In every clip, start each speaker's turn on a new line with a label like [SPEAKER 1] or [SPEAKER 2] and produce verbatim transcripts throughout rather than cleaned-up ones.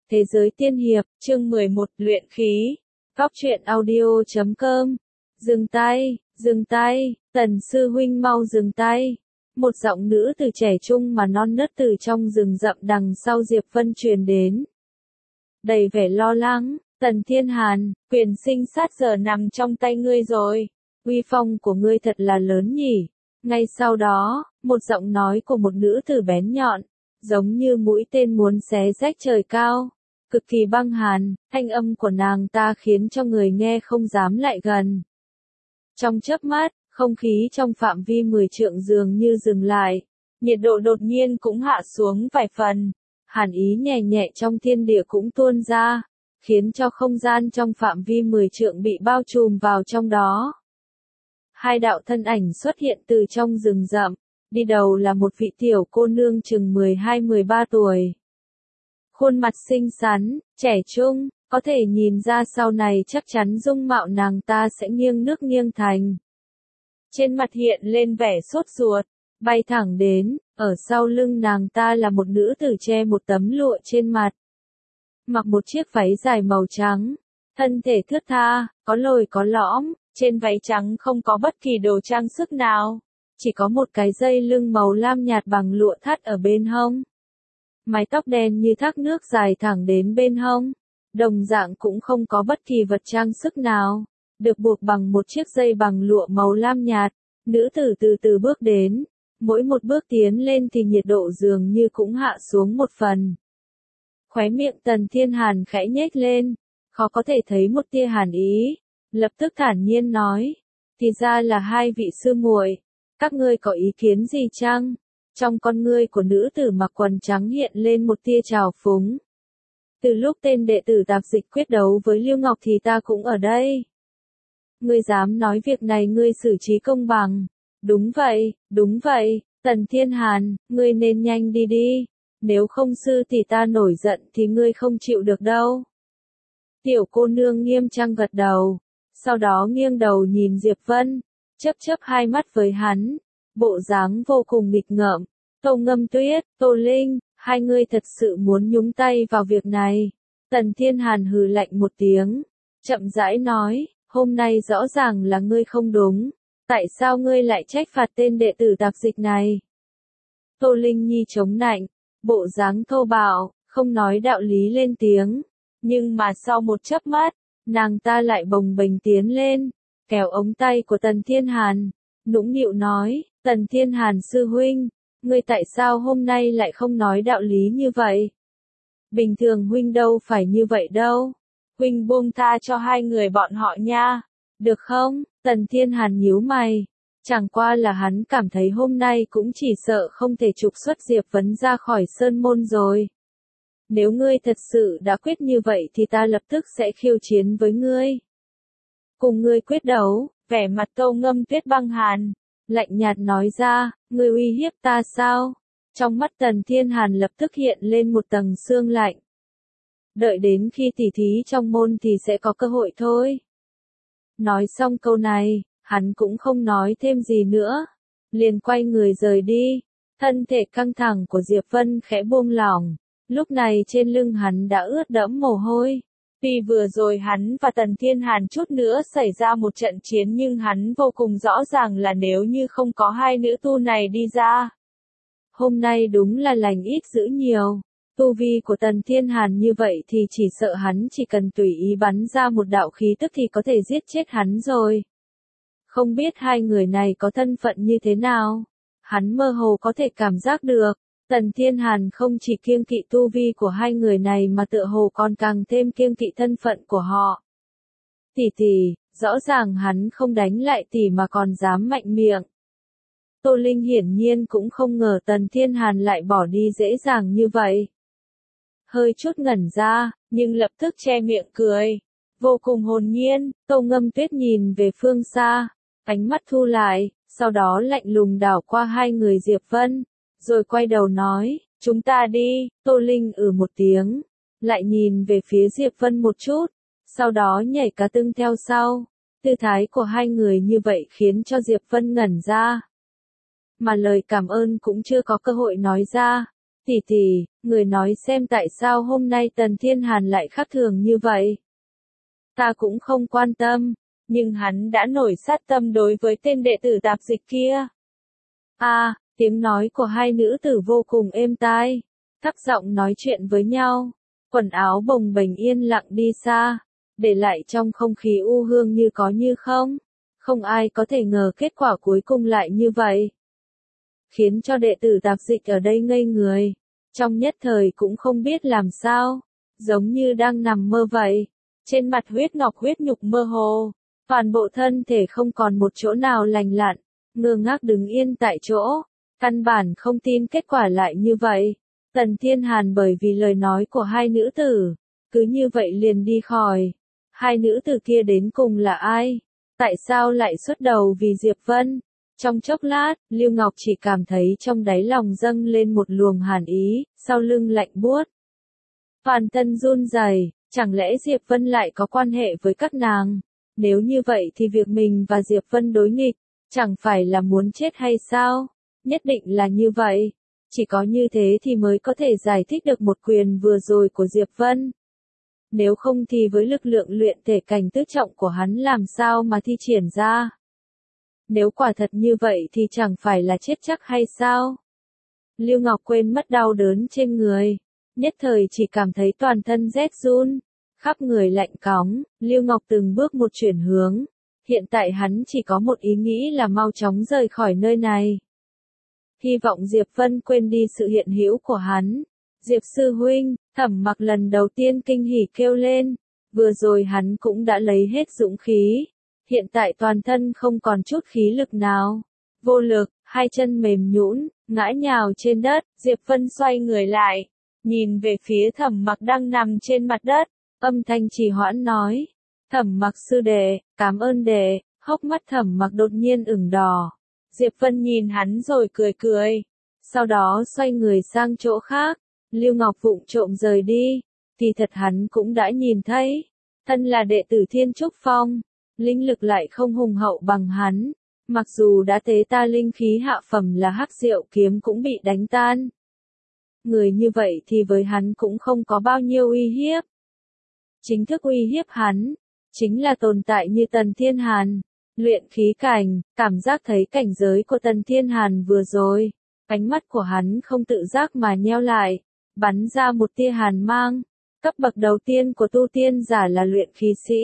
[SPEAKER 1] Thế giới tiên hiệp, chương mười một, luyện khí. Góc truyện audio chấm com. Dừng tay, dừng tay, Tần sư huynh mau dừng tay. Một giọng nữ từ trẻ trung mà non nớt từ trong rừng rậm đằng sau Diệp Vân truyền đến. Đầy vẻ lo lắng, Tần Thiên Hàn, quyền sinh sát giờ nằm trong tay ngươi rồi. Uy phong của ngươi thật là lớn nhỉ. Ngay sau đó, một giọng nói của một nữ tử bén nhọn, giống như mũi tên muốn xé rách trời cao. Cực kỳ băng hàn, thanh âm của nàng ta khiến cho người nghe không dám lại gần. Trong chớp mắt, không khí trong phạm vi mười trượng dường như dừng lại, nhiệt độ đột nhiên cũng hạ xuống vài phần, hàn ý nhẹ nhẹ trong thiên địa cũng tuôn ra, khiến cho không gian trong phạm vi mười trượng bị bao trùm vào trong đó. Hai đạo thân ảnh xuất hiện từ trong rừng rậm, đi đầu là một vị tiểu cô nương chừng mười hai mười ba tuổi. Khuôn mặt xinh xắn, trẻ trung, có thể nhìn ra sau này chắc chắn dung mạo nàng ta sẽ nghiêng nước nghiêng thành. Trên mặt hiện lên vẻ sốt ruột, bay thẳng đến, ở sau lưng nàng ta là một nữ tử che một tấm lụa trên mặt. Mặc một chiếc váy dài màu trắng, thân thể thướt tha, có lồi có lõm, trên váy trắng không có bất kỳ đồ trang sức nào, chỉ có một cái dây lưng màu lam nhạt bằng lụa thắt ở bên hông. Mái tóc đen như thác nước dài thẳng đến bên hông, đồng dạng cũng không có bất kỳ vật trang sức nào, được buộc bằng một chiếc dây bằng lụa màu lam nhạt. Nữ tử từ từ bước đến, mỗi một bước tiến lên thì nhiệt độ dường như cũng hạ xuống một phần. Khóe miệng Tần Thiên Hàn khẽ nhếch lên, khó có thể thấy một tia hàn ý, lập tức thản nhiên nói, thì ra là hai vị sư muội, các ngươi có ý kiến gì chăng? Trong con ngươi của nữ tử mặc quần trắng hiện lên một tia trào phúng. Từ lúc tên đệ tử tạp dịch quyết đấu với Lưu Ngọc thì ta cũng ở đây. Ngươi dám nói việc này ngươi xử trí công bằng. Đúng vậy, đúng vậy, Tần Thiên Hàn, ngươi nên nhanh đi đi. Nếu không sư thì ta nổi giận thì ngươi không chịu được đâu. Tiểu cô nương nghiêm trang gật đầu, sau đó nghiêng đầu nhìn Diệp Vân, chớp chớp hai mắt với hắn. Bộ dáng vô cùng nghịch ngợm. Tô Ngâm Tuyết, Tô Linh, hai người thật sự muốn nhúng tay vào việc này. Tần Thiên Hàn hừ lạnh một tiếng, chậm rãi nói, hôm nay rõ ràng là ngươi không đúng, tại sao ngươi lại trách phạt tên đệ tử tạp dịch này? Tô Linh Nhi chống nạnh, bộ dáng thô bạo, không nói đạo lý lên tiếng, nhưng mà sau một chớp mắt, nàng ta lại bồng bềnh tiến lên, kéo ống tay của Tần Thiên Hàn, nũng nịu nói, Tần Thiên Hàn sư huynh, ngươi tại sao hôm nay lại không nói đạo lý như vậy? Bình thường huynh đâu phải như vậy đâu. Huynh buông tha cho hai người bọn họ nha. Được không? Tần Thiên Hàn nhíu mày. Chẳng qua là hắn cảm thấy hôm nay cũng chỉ sợ không thể trục xuất Diệp Vấn ra khỏi sơn môn rồi. Nếu ngươi thật sự đã quyết như vậy thì ta lập tức sẽ khiêu chiến với ngươi. Cùng ngươi quyết đấu, vẻ mặt Tô Ngâm Tuyết băng hàn. Lạnh nhạt nói ra, ngươi uy hiếp ta sao? Trong mắt Tần Thiên Hàn lập tức hiện lên một tầng sương lạnh. Đợi đến khi tỉ thí trong môn thì sẽ có cơ hội thôi. Nói xong câu này, hắn cũng không nói thêm gì nữa. Liền quay người rời đi. Thân thể căng thẳng của Diệp Vân khẽ buông lỏng. Lúc này trên lưng hắn đã ướt đẫm mồ hôi. Tuy vừa rồi hắn và Tần Thiên Hàn chút nữa xảy ra một trận chiến nhưng hắn vô cùng rõ ràng là nếu như không có hai nữ tu này đi ra. Hôm nay đúng là lành ít dữ nhiều. Tu vi của Tần Thiên Hàn như vậy thì chỉ sợ hắn chỉ cần tùy ý bắn ra một đạo khí tức thì có thể giết chết hắn rồi. Không biết hai người này có thân phận như thế nào. Hắn mơ hồ có thể cảm giác được. Tần Thiên Hàn không chỉ kiêng kỵ tu vi của hai người này mà tựa hồ còn càng thêm kiêng kỵ thân phận của họ. Tỷ tỷ, rõ ràng hắn không đánh lại tỷ mà còn dám mạnh miệng. Tô Linh hiển nhiên cũng không ngờ Tần Thiên Hàn lại bỏ đi dễ dàng như vậy. Hơi chút ngẩn ra, nhưng lập tức che miệng cười. Vô cùng hồn nhiên, Tô Ngâm Tuyết nhìn về phương xa, ánh mắt thu lại, sau đó lạnh lùng đảo qua hai người Diệp Vân. Rồi quay đầu nói, chúng ta đi. Tô Linh ừ một tiếng, lại nhìn về phía Diệp Vân một chút, sau đó nhảy cá tưng theo sau. Tư thái của hai người như vậy khiến cho Diệp Vân ngẩn ra. Mà lời cảm ơn cũng chưa có cơ hội nói ra. Tỷ tỷ, người nói xem tại sao hôm nay Tần Thiên Hàn lại khác thường như vậy. Ta cũng không quan tâm, nhưng hắn đã nổi sát tâm đối với tên đệ tử tạp dịch kia. A, à, tiếng nói của hai nữ tử vô cùng êm tai, thấp giọng nói chuyện với nhau, quần áo bồng bềnh yên lặng đi xa, để lại trong không khí u hương như có như không. Không ai có thể ngờ kết quả cuối cùng lại như vậy. Khiến cho đệ tử tạp dịch ở đây ngây người, trong nhất thời cũng không biết làm sao, giống như đang nằm mơ vậy. Trên mặt huyết ngọc huyết nhục mơ hồ, toàn bộ thân thể không còn một chỗ nào lành lặn, ngơ ngác đứng yên tại chỗ, căn bản không tin kết quả lại như vậy. Tần Thiên Hàn bởi vì lời nói của hai nữ tử, cứ như vậy liền đi khỏi. Hai nữ tử kia đến cùng là ai? Tại sao lại xuất đầu vì Diệp Vân? Trong chốc lát, Lưu Ngọc chỉ cảm thấy trong đáy lòng dâng lên một luồng hàn ý, sau lưng lạnh buốt. Toàn thân run rẩy, chẳng lẽ Diệp Vân lại có quan hệ với các nàng? Nếu như vậy thì việc mình và Diệp Vân đối nghịch, chẳng phải là muốn chết hay sao? Nhất định là như vậy. Chỉ có như thế thì mới có thể giải thích được một quyền vừa rồi của Diệp Vân. Nếu không thì với lực lượng luyện thể cảnh tứ trọng của hắn làm sao mà thi triển ra? Nếu quả thật như vậy thì chẳng phải là chết chắc hay sao? Lưu Ngọc quên mất đau đớn trên người, nhất thời chỉ cảm thấy toàn thân rét run, khắp người lạnh cóng. Lưu Ngọc từng bước một chuyển hướng, hiện tại hắn chỉ có một ý nghĩ là mau chóng rời khỏi nơi này. Hy vọng Diệp Vân quên đi sự hiện hữu của hắn. Diệp sư huynh, Thẩm Mặc lần đầu tiên kinh hỉ kêu lên, vừa rồi hắn cũng đã lấy hết dũng khí, hiện tại toàn thân không còn chút khí lực nào, vô lực, hai chân mềm nhũn, ngã nhào trên đất. Diệp Vân xoay người lại, nhìn về phía Thẩm Mặc đang nằm trên mặt đất, âm thanh trì hoãn nói: "Thẩm Mặc sư đệ, cảm ơn đệ." Hốc mắt Thẩm Mặc đột nhiên ửng đỏ. Diệp Vân nhìn hắn rồi cười cười, sau đó xoay người sang chỗ khác. Lưu Ngọc vụng trộm rời đi, thì thật hắn cũng đã nhìn thấy, thân là đệ tử Thiên Trúc Phong, linh lực lại không hùng hậu bằng hắn, mặc dù đã tế ta linh khí hạ phẩm là Hắc Diệu kiếm cũng bị đánh tan. Người như vậy thì với hắn cũng không có bao nhiêu uy hiếp. Chính thức uy hiếp hắn, chính là tồn tại như Tần Thiên Hàn, luyện khí cảnh. Cảm giác thấy cảnh giới của Tần Thiên Hàn vừa rồi, ánh mắt của hắn không tự giác mà nheo lại, bắn ra một tia hàn mang. Cấp bậc đầu tiên của tu tiên giả là luyện khí sĩ.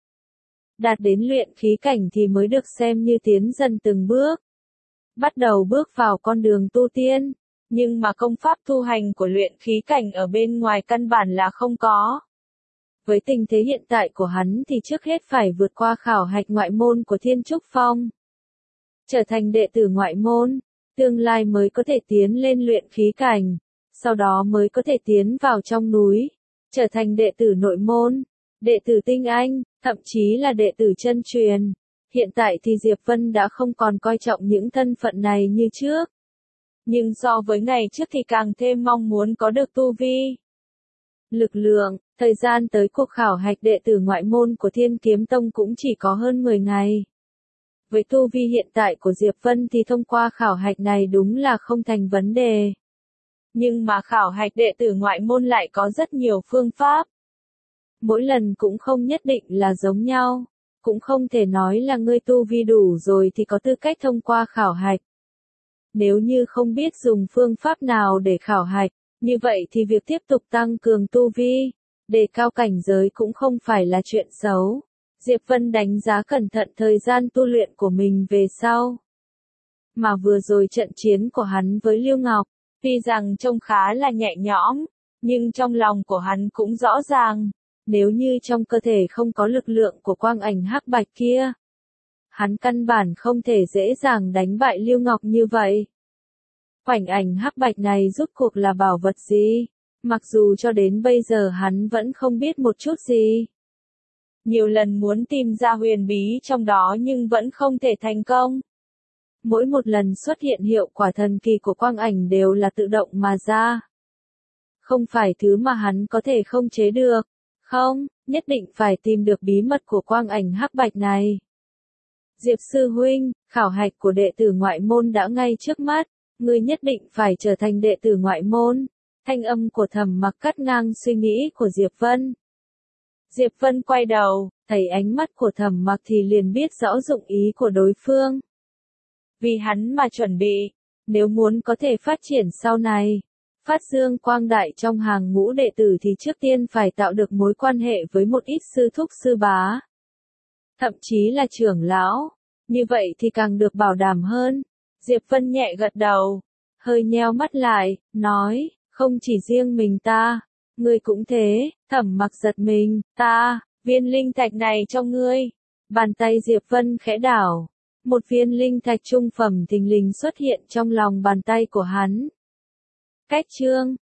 [SPEAKER 1] Đạt đến luyện khí cảnh thì mới được xem như tiến dần từng bước, bắt đầu bước vào con đường tu tiên, nhưng mà công pháp tu hành của luyện khí cảnh ở bên ngoài căn bản là không có. Với tình thế hiện tại của hắn thì trước hết phải vượt qua khảo hạch ngoại môn của Thiên Trúc Phong, trở thành đệ tử ngoại môn, tương lai mới có thể tiến lên luyện khí cảnh, sau đó mới có thể tiến vào trong núi, trở thành đệ tử nội môn, đệ tử tinh anh, thậm chí là đệ tử chân truyền. Hiện tại thì Diệp Vân đã không còn coi trọng những thân phận này như trước, nhưng so với ngày trước thì càng thêm mong muốn có được tu vi, lực lượng. Thời gian tới cuộc khảo hạch đệ tử ngoại môn của Thiên Kiếm Tông cũng chỉ có hơn mười ngày. Với tu vi hiện tại của Diệp Vân thì thông qua khảo hạch này đúng là không thành vấn đề. Nhưng mà khảo hạch đệ tử ngoại môn lại có rất nhiều phương pháp. Mỗi lần cũng không nhất định là giống nhau, cũng không thể nói là ngươi tu vi đủ rồi thì có tư cách thông qua khảo hạch. Nếu như không biết dùng phương pháp nào để khảo hạch, như vậy thì việc tiếp tục tăng cường tu vi, đề cao cảnh giới cũng không phải là chuyện xấu. Diệp Vân đánh giá cẩn thận thời gian tu luyện của mình về sau. Mà vừa rồi trận chiến của hắn với Lưu Ngọc, tuy rằng trông khá là nhẹ nhõm, nhưng trong lòng của hắn cũng rõ ràng, nếu như trong cơ thể không có lực lượng của quang ảnh hắc bạch kia, hắn căn bản không thể dễ dàng đánh bại Lưu Ngọc như vậy. Quang ảnh hắc bạch này rốt cuộc là bảo vật gì? Mặc dù cho đến bây giờ hắn vẫn không biết một chút gì. Nhiều lần muốn tìm ra huyền bí trong đó nhưng vẫn không thể thành công. Mỗi một lần xuất hiện hiệu quả thần kỳ của quang ảnh đều là tự động mà ra. Không phải thứ mà hắn có thể không chế được. Không, nhất định phải tìm được bí mật của quang ảnh hắc bạch này. Diệp sư huynh, khảo hạch của đệ tử ngoại môn đã ngay trước mắt. ngươi nhất định phải trở thành đệ tử ngoại môn. Thanh âm của Thẩm Mặc cắt ngang suy nghĩ của Diệp Vân. Diệp Vân quay đầu, thấy ánh mắt của Thẩm Mặc thì liền biết rõ dụng ý của đối phương. Vì hắn mà chuẩn bị, nếu muốn có thể phát triển sau này, phát dương quang đại trong hàng ngũ đệ tử thì trước tiên phải tạo được mối quan hệ với một ít sư thúc sư bá. Thậm chí là trưởng lão, như vậy thì càng được bảo đảm hơn. Diệp Vân nhẹ gật đầu, hơi nheo mắt lại, nói, không chỉ riêng mình ta, ngươi cũng thế. Thẩm Mặc giật mình, ta, viên linh thạch này cho ngươi. Bàn tay Diệp Vân khẽ đảo, một viên linh thạch trung phẩm thình lình xuất hiện trong lòng bàn tay của hắn. Cách chương